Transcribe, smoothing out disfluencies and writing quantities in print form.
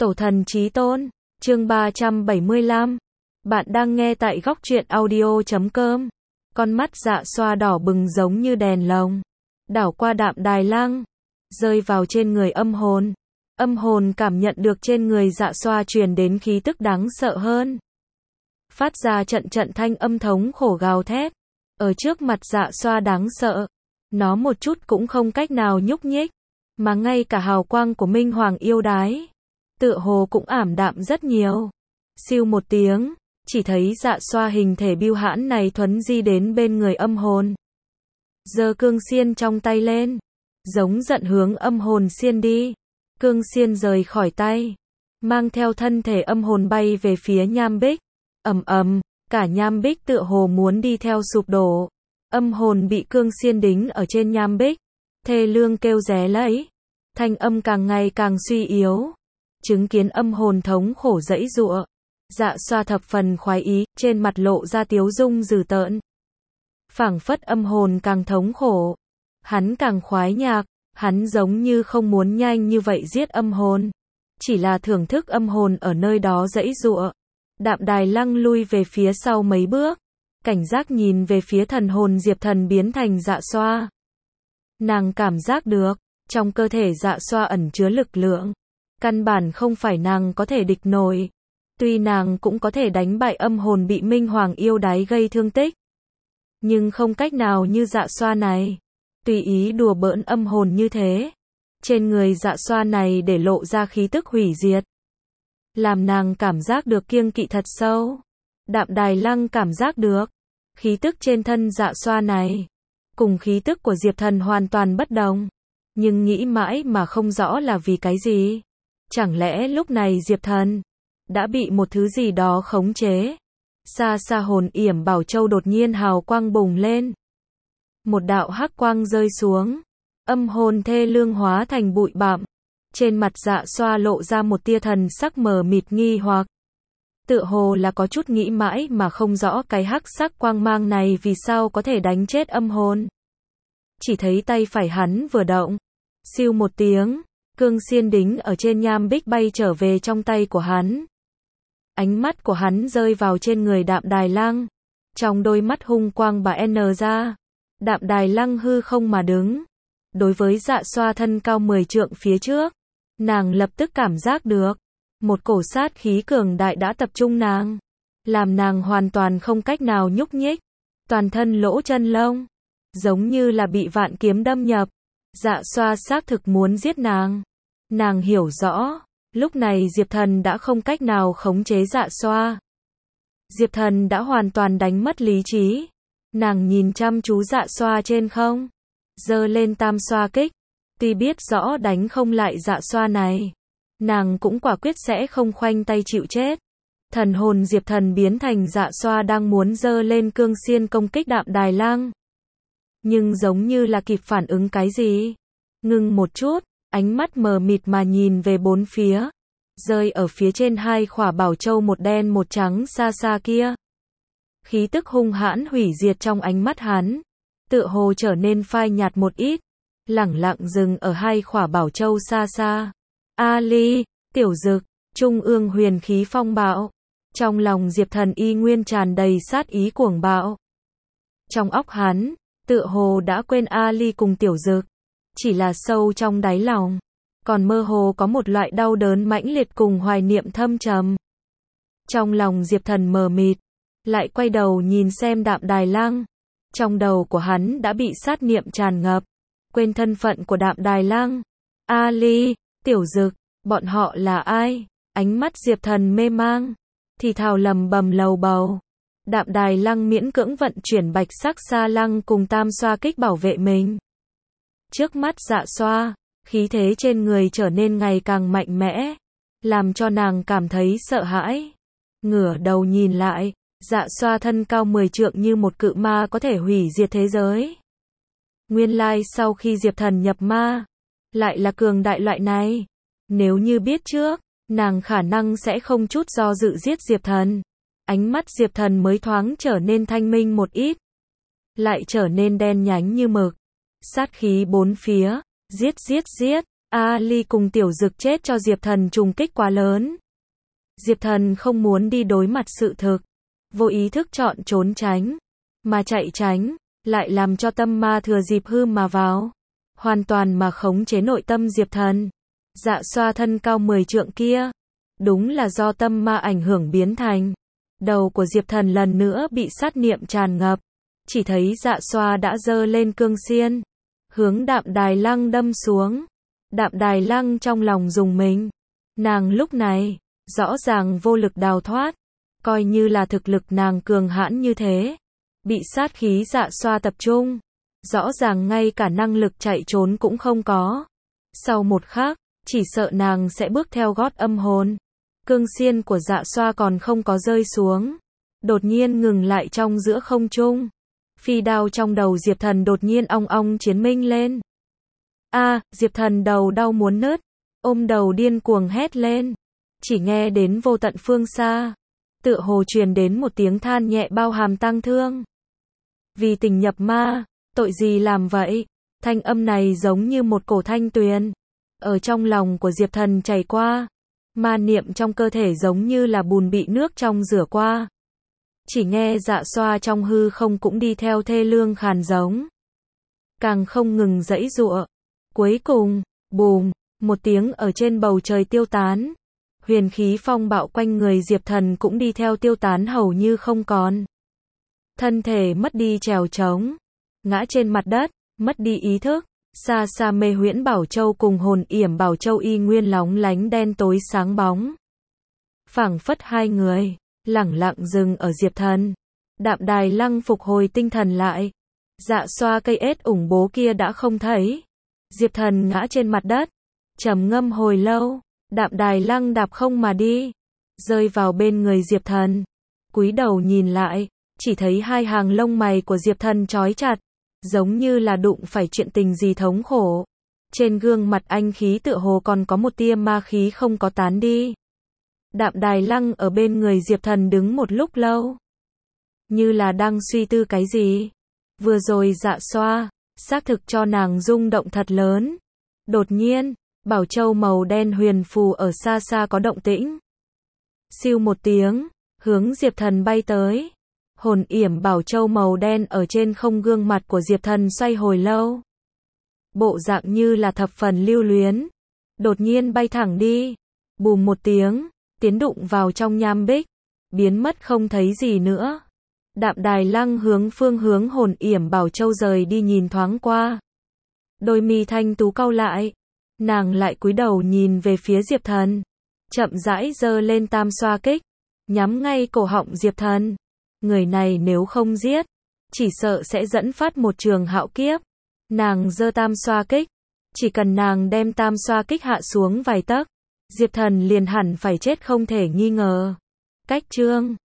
Tổ thần chí tôn, chương 375. Bạn đang nghe tại góc truyện audio.com. Con mắt Dạ Xoa đỏ bừng giống như đèn lồng, đảo qua Đạm Đài Lăng, rơi vào trên người âm hồn. Âm hồn cảm nhận được trên người Dạ Xoa truyền đến khí tức đáng sợ hơn. Phát ra trận trận thanh âm thống khổ gào thét. Ở trước mặt Dạ Xoa đáng sợ, nó một chút cũng không cách nào nhúc nhích, mà ngay cả hào quang của Minh Hoàng yêu đái tựa hồ cũng ảm đạm rất nhiều. Siêu một tiếng, chỉ thấy Dạ Xoa hình thể bưu hãn này thuấn di đến bên người âm hồn. Giơ cương xiên trong tay lên, giống giận hướng âm hồn xiên đi. Cương xiên rời khỏi tay, mang theo thân thể âm hồn bay về phía nham bích. Ầm ầm, cả nham bích tựa hồ muốn đi theo sụp đổ. Âm hồn bị cương xiên đính ở trên nham bích, thê lương kêu ré lẫy, thanh âm càng ngày càng suy yếu. Chứng kiến âm hồn thống khổ giãy giụa, Dạ Xoa thập phần khoái ý, trên mặt lộ ra tiếu dung dữ tợn. Phảng phất âm hồn càng thống khổ, hắn càng khoái nhạc, hắn giống như không muốn nhanh như vậy giết âm hồn, chỉ là thưởng thức âm hồn ở nơi đó giãy giụa. Đạm Đài Lăng lui về phía sau mấy bước, cảnh giác nhìn về phía thần hồn Diệp Thần biến thành Dạ Xoa. Nàng cảm giác được, trong cơ thể Dạ Xoa ẩn chứa lực lượng, căn bản không phải nàng có thể địch nổi. Tuy nàng cũng có thể đánh bại âm hồn bị Minh Hoàng yêu đái gây thương tích, nhưng không cách nào như Dạ Xoa này, tùy ý đùa bỡn âm hồn như thế. Trên người Dạ Xoa này để lộ ra khí tức hủy diệt, làm nàng cảm giác được kiêng kỵ thật sâu. Đạm Đài Lăng cảm giác được, khí tức trên thân Dạ Xoa này, cùng khí tức của Diệp Thần hoàn toàn bất đồng, nhưng nghĩ mãi mà không rõ là vì cái gì. Chẳng lẽ lúc này Diệp Thần đã bị một thứ gì đó khống chế? Xa xa hồn yểm bảo châu đột nhiên hào quang bùng lên. Một đạo hắc quang rơi xuống, âm hồn thê lương hóa thành bụi bặm. Trên mặt Dạ Xoa lộ ra một tia thần sắc mờ mịt nghi hoặc. Tựa hồ là có chút nghĩ mãi mà không rõ cái hắc sắc quang mang này vì sao có thể đánh chết âm hồn. Chỉ thấy tay phải hắn vừa động, siêu một tiếng, cương xiên đính ở trên nham bích bay trở về trong tay của hắn. Ánh mắt của hắn rơi vào trên người Đạm Đài Lăng, trong đôi mắt hung quang bà N ra. Đạm Đài Lăng hư không mà đứng, đối với Dạ Xoa thân cao 10 trượng phía trước, nàng lập tức cảm giác được một cổ sát khí cường đại đã tập trung nàng, làm nàng hoàn toàn không cách nào nhúc nhích, toàn thân lỗ chân lông, giống như là bị vạn kiếm đâm nhập. Dạ Xoa xác thực muốn giết nàng. Nàng hiểu rõ, lúc này Diệp Thần đã không cách nào khống chế Dạ Xoa. Diệp Thần đã hoàn toàn đánh mất lý trí. Nàng nhìn chăm chú Dạ Xoa trên không, giơ lên tam xoa kích. Tuy biết rõ đánh không lại Dạ Xoa này, nàng cũng quả quyết sẽ không khoanh tay chịu chết. Thần hồn Diệp Thần biến thành Dạ Xoa đang muốn giơ lên cương xiên công kích Đạm Đài Lăng, nhưng giống như là kịp phản ứng cái gì, ngưng một chút, ánh mắt mờ mịt mà nhìn về bốn phía, rơi ở phía trên hai khỏa bảo châu một đen một trắng xa xa kia. Khí tức hung hãn hủy diệt trong ánh mắt hắn, tựa hồ trở nên phai nhạt một ít, lẳng lặng dừng ở hai khỏa bảo châu xa xa. Ali, Tiểu Dực, trung ương huyền khí phong bạo. Trong lòng Diệp Thần y nguyên tràn đầy sát ý cuồng bạo. Trong óc hắn, tựa hồ đã quên Ali cùng Tiểu Dực, chỉ là sâu trong đáy lòng, còn mơ hồ có một loại đau đớn mãnh liệt cùng hoài niệm thâm trầm. Trong lòng Diệp Thần mờ mịt, lại quay đầu nhìn xem Đạm Đài Lăng. Trong đầu của hắn đã bị sát niệm tràn ngập, quên thân phận của Đạm Đài Lăng. Ali, Tiểu Dực, bọn họ là ai? Ánh mắt Diệp Thần mê mang, thì thào lầm bầm lầu bầu. Đạm Đài Lăng miễn cưỡng vận chuyển bạch sắc sa lăng cùng tam xoa kích bảo vệ mình. Trước mắt Dạ Xoa, khí thế trên người trở nên ngày càng mạnh mẽ, làm cho nàng cảm thấy sợ hãi. Ngửa đầu nhìn lại, Dạ Xoa thân cao 10 trượng như một cự ma có thể hủy diệt thế giới. Nguyên lai sau khi Diệp Thần nhập ma, lại là cường đại loại này. Nếu như biết trước, nàng khả năng sẽ không chút do dự giết Diệp Thần. Ánh mắt Diệp Thần mới thoáng trở nên thanh minh một ít, lại trở nên đen nhánh như mực. Sát khí bốn phía, giết giết giết. Ali cùng Tiểu Dực chết cho Diệp Thần trùng kích quá lớn. Diệp Thần không muốn đi đối mặt sự thực, vô ý thức chọn trốn tránh, mà chạy tránh, lại làm cho tâm ma thừa dịp hư mà vào, hoàn toàn mà khống chế nội tâm Diệp Thần. Dạ xoa thân cao 10 trượng kia, đúng là do tâm ma ảnh hưởng biến thành. Đầu của Diệp Thần lần nữa bị sát niệm tràn ngập, chỉ thấy dạ xoa đã giơ lên cương xiên, hướng Đạm Đài Lăng đâm xuống. Đạm Đài Lăng trong lòng rùng mình, nàng lúc này, rõ ràng vô lực đào thoát, coi như là thực lực nàng cường hãn như thế, bị sát khí dạ xoa tập trung, rõ ràng ngay cả năng lực chạy trốn cũng không có. Sau một khắc, chỉ sợ nàng sẽ bước theo gót âm hồn. Cương xiên của dạ xoa còn không có rơi xuống, đột nhiên ngừng lại trong giữa không trung. Phi đao trong đầu Diệp Thần đột nhiên ong ong chiến minh lên. Diệp Thần đầu đau muốn nứt, ôm đầu điên cuồng hét lên. Chỉ nghe đến vô tận phương xa, tựa hồ truyền đến một tiếng than nhẹ bao hàm tang thương. Vì tình nhập ma, tội gì làm vậy? Thanh âm này giống như một cổ thanh tuyền, ở trong lòng của Diệp Thần chảy qua. Ma niệm trong cơ thể giống như là bùn bị nước trong rửa qua. Chỉ nghe dạ xoa trong hư không cũng đi theo thê lương khàn giống, càng không ngừng giãy giụa. Cuối cùng, bùm, một tiếng ở trên bầu trời tiêu tán. Huyền khí phong bạo quanh người Diệp Thần cũng đi theo tiêu tán hầu như không còn. Thân thể mất đi trèo trống, ngã trên mặt đất, mất đi ý thức. Xa xa Mê Huyễn Bảo Châu cùng Hồn Yểm Bảo Châu y nguyên lóng lánh đen tối sáng bóng. Phảng phất hai người lẳng lặng dừng ở Diệp Thần. Đạm Đài Lăng phục hồi tinh thần lại, dạ xoa cây ết ủng bố kia đã không thấy. Diệp Thần ngã trên mặt đất, trầm ngâm hồi lâu. Đạm Đài Lăng đạp không mà đi, rơi vào bên người Diệp Thần, cúi đầu nhìn lại, chỉ thấy hai hàng lông mày của Diệp Thần trói chặt, giống như là đụng phải chuyện tình gì thống khổ. Trên gương mặt anh khí tựa hồ còn có một tia ma khí không có tán đi. Đạm Đài Lăng ở bên người Diệp Thần đứng một lúc lâu, như là đang suy tư cái gì. Vừa rồi dạ xoa, xác thực cho nàng rung động thật lớn. Đột nhiên, bảo châu màu đen huyền phù ở xa xa có động tĩnh. Siêu một tiếng, hướng Diệp Thần bay tới. Hồn yểm bảo châu màu đen ở trên không gương mặt của Diệp Thần xoay hồi lâu. Bộ dạng như là thập phần lưu luyến. Đột nhiên bay thẳng đi. Bùm một tiếng, tiến đụng vào trong nham bích, biến mất không thấy gì nữa. Đạm Đài Lăng hướng phương hướng hồn yểm bảo châu rời đi nhìn thoáng qua. Đôi mi thanh tú cau lại. Nàng lại cúi đầu nhìn về phía Diệp Thần, chậm rãi giơ lên tam xoa kích, nhắm ngay cổ họng Diệp Thần. Người này nếu không giết, chỉ sợ sẽ dẫn phát một trường hạo kiếp. Nàng giơ tam xoa kích, chỉ cần nàng đem tam xoa kích hạ xuống vài tấc, Diệp Thần liền hẳn phải chết không thể nghi ngờ. Cách chương